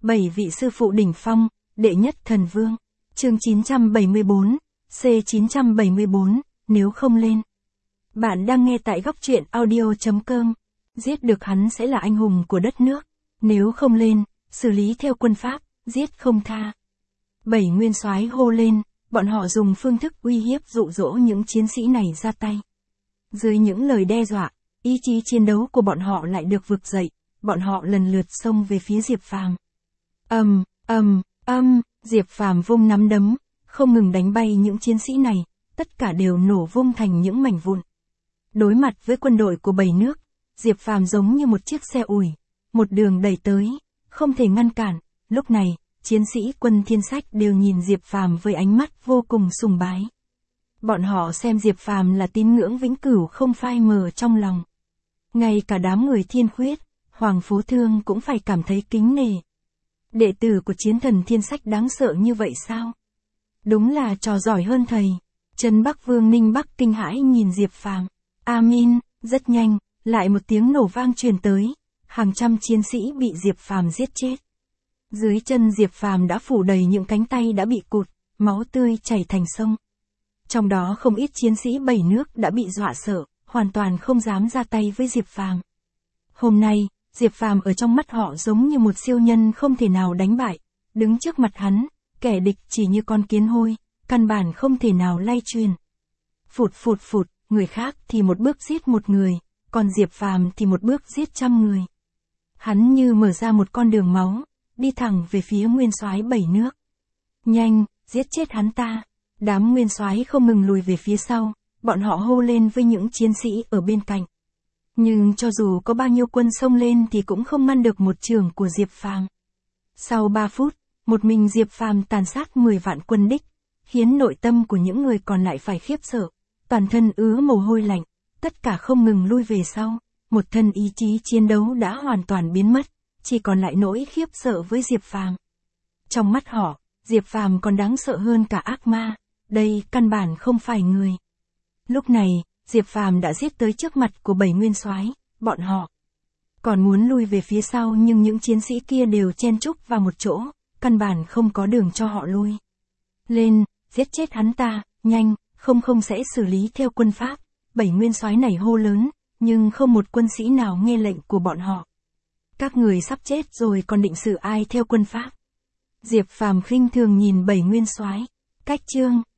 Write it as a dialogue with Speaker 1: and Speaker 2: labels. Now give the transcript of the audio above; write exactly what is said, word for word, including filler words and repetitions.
Speaker 1: Bảy vị sư phụ đỉnh phong, đệ nhất thần vương. Chương chín trăm bảy mươi bốn, C chín trăm bảy mươi bốn, nếu không lên. Bạn đang nghe tại góc truyện audio.com. Giết được hắn sẽ là anh hùng của đất nước. Nếu không lên, xử lý theo quân pháp, giết không tha. Bảy nguyên soái hô lên, bọn họ dùng phương thức uy hiếp dụ dỗ những chiến sĩ này ra tay. Dưới những lời đe dọa, ý chí chiến đấu của bọn họ lại được vực dậy, bọn họ lần lượt xông về phía Diệp Phàm. Ầm, ầm, ầm, Diệp Phàm vung nắm đấm, không ngừng đánh bay những chiến sĩ này, tất cả đều nổ vung thành những mảnh vụn. Đối mặt với quân đội của bảy nước, Diệp Phàm giống như một chiếc xe ủi, một đường đẩy tới, không thể ngăn cản. Lúc này, chiến sĩ quân Thiên Sách đều nhìn Diệp Phàm với ánh mắt vô cùng sùng bái. Bọn họ xem Diệp Phàm là tín ngưỡng vĩnh cửu không phai mờ trong lòng. Ngay cả đám người Thiên Khuyết, Hoàng Phố Thương cũng phải cảm thấy kính nể. Đệ tử của chiến thần Thiên Sách đáng sợ như vậy sao? Đúng là trò giỏi hơn thầy. Trấn Bắc Vương Ninh Bắc kinh hãi nhìn Diệp Phàm. Amin, rất nhanh, lại một tiếng nổ vang truyền tới, hàng trăm chiến sĩ bị Diệp Phàm giết chết. Dưới chân Diệp Phàm đã phủ đầy những cánh tay đã bị cụt, máu tươi chảy thành sông. Trong đó không ít chiến sĩ bảy nước đã bị dọa sợ, hoàn toàn không dám ra tay với Diệp Phàm. Hôm nay, Diệp Phàm ở trong mắt họ giống như một siêu nhân không thể nào đánh bại, đứng trước mặt hắn, kẻ địch chỉ như con kiến hôi, căn bản không thể nào lay truyền. Phụt phụt phụt, người khác thì một bước giết một người, còn Diệp Phàm thì một bước giết trăm người. Hắn như mở ra một con đường máu, đi thẳng về phía nguyên soái bảy nước. Nhanh, giết chết hắn ta. Đám nguyên soái không ngừng lùi về phía sau, bọn họ hô lên với những chiến sĩ ở bên cạnh. Nhưng cho dù có bao nhiêu quân xông lên thì cũng không ngăn được một chưởng của Diệp Phàm. Sau ba phút, một mình Diệp Phàm tàn sát mười vạn quân địch, khiến nội tâm của những người còn lại phải khiếp sợ, toàn thân ứa mồ hôi lạnh, tất cả không ngừng lui về sau, một thân ý chí chiến đấu đã hoàn toàn biến mất, chỉ còn lại nỗi khiếp sợ với Diệp Phàm. Trong mắt họ, Diệp Phàm còn đáng sợ hơn cả ác ma, đây căn bản không phải người. Lúc này, Diệp Phàm đã giết tới trước mặt của bảy nguyên soái, bọn họ còn muốn lui về phía sau nhưng những chiến sĩ kia đều chen chúc vào một chỗ, căn bản không có đường cho họ lui. Lên, giết chết hắn ta, nhanh, không không sẽ xử lý theo quân pháp. Bảy nguyên soái này hô lớn, nhưng không một quân sĩ nào nghe lệnh của bọn họ. Các người sắp chết rồi còn định xử ai theo quân pháp? Diệp Phàm khinh thường nhìn bảy nguyên soái. Cách chương